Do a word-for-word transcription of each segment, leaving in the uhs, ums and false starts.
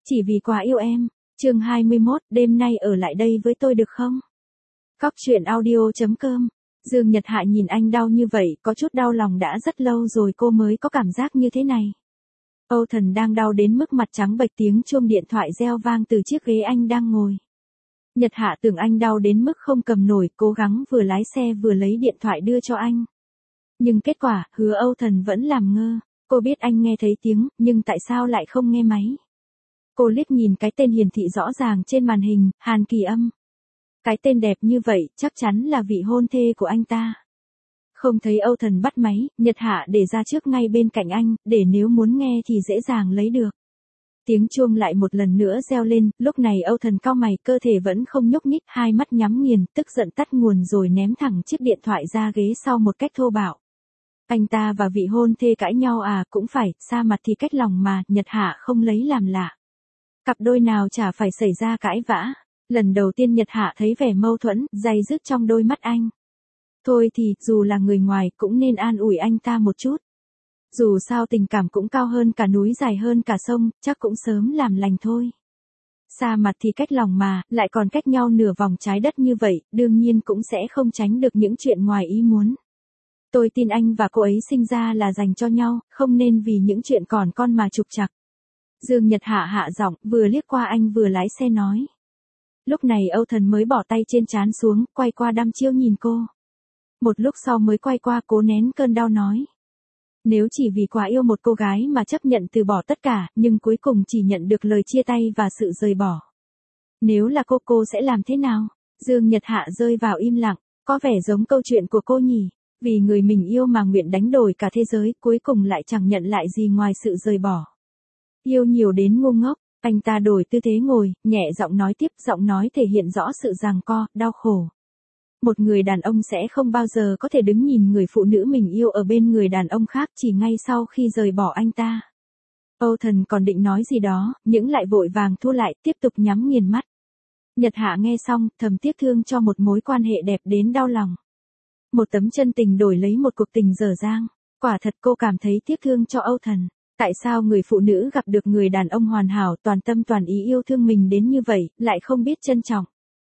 Chỉ vì quá yêu em. Chương hai mươi mốt, đêm nay ở lại đây với tôi được không? Cóc truyện audio chấm com. Dương Nhật Hạ nhìn anh đau như vậy, có chút đau lòng, đã rất lâu rồi cô mới có cảm giác như thế này. Âu Thần đang đau đến mức mặt trắng bệch, tiếng chuông điện thoại reo vang từ chiếc ghế anh đang ngồi. Nhật Hạ tưởng anh đau đến mức không cầm nổi, cố gắng vừa lái xe vừa lấy điện thoại đưa cho anh. Nhưng kết quả, Hứa Âu Thần vẫn làm ngơ. Cô biết anh nghe thấy tiếng, nhưng tại sao lại không nghe máy? Cô liếc nhìn cái tên hiển thị rõ ràng trên màn hình, Hàn Kỳ Âm. Cái tên đẹp như vậy, chắc chắn là vị hôn thê của anh ta. Không thấy Âu Thần bắt máy, Nhật Hạ để ra trước ngay bên cạnh anh, để nếu muốn nghe thì dễ dàng lấy được. Tiếng chuông lại một lần nữa reo lên, lúc này Âu Thần cau mày, cơ thể vẫn không nhúc nhích, hai mắt nhắm nghiền, tức giận tắt nguồn rồi ném thẳng chiếc điện thoại ra ghế sau một cách thô bạo. Anh ta và vị hôn thê cãi nhau à? Cũng phải, xa mặt thì cách lòng mà, Nhật Hạ không lấy làm lạ. Cặp đôi nào chả phải xảy ra cãi vã. Lần đầu tiên Nhật Hạ thấy vẻ mâu thuẫn, day dứt trong đôi mắt anh. Thôi thì, dù là người ngoài, cũng nên an ủi anh ta một chút. Dù sao tình cảm cũng cao hơn cả núi, dài hơn cả sông, chắc cũng sớm làm lành thôi. Xa mặt thì cách lòng mà, lại còn cách nhau nửa vòng trái đất như vậy, đương nhiên cũng sẽ không tránh được những chuyện ngoài ý muốn. Tôi tin anh và cô ấy sinh ra là dành cho nhau, không nên vì những chuyện còn con mà trục trặc. Dương Nhật Hạ hạ giọng, vừa liếc qua anh vừa lái xe nói. Lúc này Âu Thần mới bỏ tay trên trán xuống, quay qua đăm chiêu nhìn cô. Một lúc sau mới quay qua cố nén cơn đau nói. Nếu chỉ vì quá yêu một cô gái mà chấp nhận từ bỏ tất cả, nhưng cuối cùng chỉ nhận được lời chia tay và sự rời bỏ. Nếu là cô, cô sẽ làm thế nào? Dương Nhật Hạ rơi vào im lặng, có vẻ giống câu chuyện của cô nhỉ? Vì người mình yêu mà nguyện đánh đổi cả thế giới, cuối cùng lại chẳng nhận lại gì ngoài sự rời bỏ. Yêu nhiều đến ngu ngốc, anh ta đổi tư thế ngồi, nhẹ giọng nói tiếp, giọng nói thể hiện rõ sự giằng co, đau khổ. Một người đàn ông sẽ không bao giờ có thể đứng nhìn người phụ nữ mình yêu ở bên người đàn ông khác chỉ ngay sau khi rời bỏ anh ta. Âu Thần còn định nói gì đó, nhưng lại vội vàng thu lại, tiếp tục nhắm nghiền mắt. Nhật Hạ nghe xong, thầm tiếc thương cho một mối quan hệ đẹp đến đau lòng. Một tấm chân tình đổi lấy một cuộc tình dở dang. Quả thật cô cảm thấy tiếc thương cho Âu Thần. Tại sao người phụ nữ gặp được người đàn ông hoàn hảo, toàn tâm toàn ý yêu thương mình đến như vậy, lại không biết trân trọng?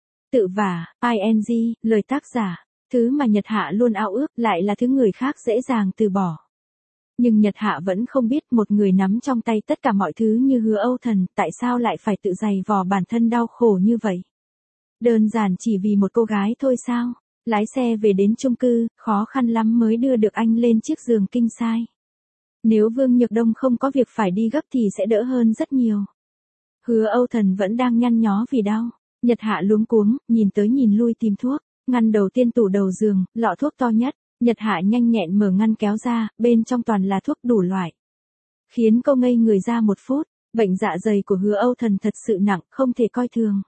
Tự vả, ing, lời tác giả. Thứ mà Nhật Hạ luôn ao ước lại là thứ người khác dễ dàng từ bỏ. Nhưng Nhật Hạ vẫn không biết một người nắm trong tay tất cả mọi thứ như Hứa Âu Thần, tại sao lại phải tự dày vò bản thân đau khổ như vậy? Đơn giản chỉ vì một cô gái thôi sao? Lái xe về đến chung cư, khó khăn lắm mới đưa được anh lên chiếc giường king size. Nếu Vương Nhược Đông không có việc phải đi gấp thì sẽ đỡ hơn rất nhiều. Hứa Âu Thần vẫn đang nhăn nhó vì đau. Nhật Hạ luống cuống, nhìn tới nhìn lui tìm thuốc. Ngăn đầu tiên tủ đầu giường, lọ thuốc to nhất. Nhật Hạ nhanh nhẹn mở ngăn kéo ra, bên trong toàn là thuốc đủ loại. Khiến cô ngây người ra một phút. Bệnh dạ dày của Hứa Âu Thần thật sự nặng, không thể coi thường.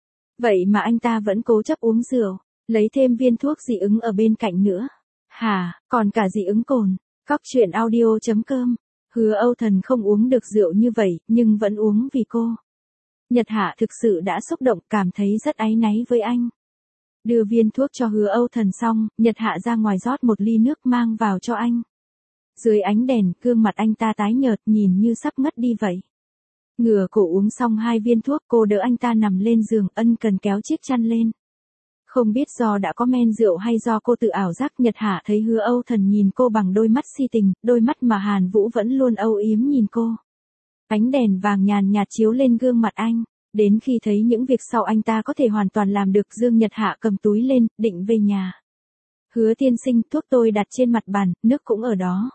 Vậy mà anh ta vẫn cố chấp uống rượu. Lấy thêm viên thuốc dị ứng ở bên cạnh nữa. Hả, còn cả dị ứng cồn. Cóc truyện audio chấm com. Hứa Âu Thần không uống được rượu như vậy, nhưng vẫn uống vì cô. Nhật Hạ thực sự đã xúc động, cảm thấy rất áy náy với anh. Đưa viên thuốc cho Hứa Âu Thần xong, Nhật Hạ ra ngoài rót một ly nước mang vào cho anh. Dưới ánh đèn, gương mặt anh ta tái nhợt, nhìn như sắp ngất đi vậy. Ngửa cổ uống xong hai viên thuốc, cô đỡ anh ta nằm lên giường, ân cần kéo chiếc chăn lên. Không biết do đã có men rượu hay do cô tự ảo giác, Nhật Hạ thấy Hứa Âu Thần nhìn cô bằng đôi mắt si tình, đôi mắt mà Hàn Vũ vẫn luôn âu yếm nhìn cô. Ánh đèn vàng nhàn nhạt chiếu lên gương mặt anh, đến khi thấy những việc sau anh ta có thể hoàn toàn làm được, Dương Nhật Hạ cầm túi lên, định về nhà. Hứa tiên sinh, thuốc tôi đặt trên mặt bàn, nước cũng ở đó.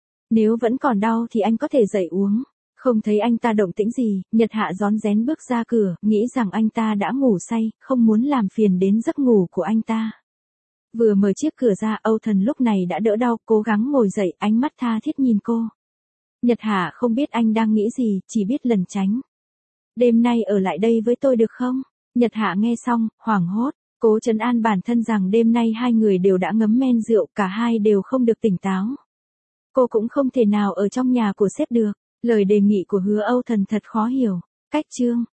Nếu vẫn còn đau thì anh có thể dậy uống. Không thấy anh ta động tĩnh gì, Nhật Hạ rón rén bước ra cửa, nghĩ rằng anh ta đã ngủ say, không muốn làm phiền đến giấc ngủ của anh ta. Vừa mở chiếc cửa ra, Âu Thần lúc này đã đỡ đau, cố gắng ngồi dậy, ánh mắt tha thiết nhìn cô. Nhật Hạ không biết anh đang nghĩ gì, chỉ biết lẩn tránh. Đêm nay ở lại đây với tôi được không? Nhật Hạ nghe xong, hoảng hốt, cố trấn an bản thân rằng đêm nay hai người đều đã ngấm men rượu, cả hai đều không được tỉnh táo. Cô cũng không thể nào ở trong nhà của sếp được. Lời đề nghị của Hứa Âu Thần thật khó hiểu. Cách chương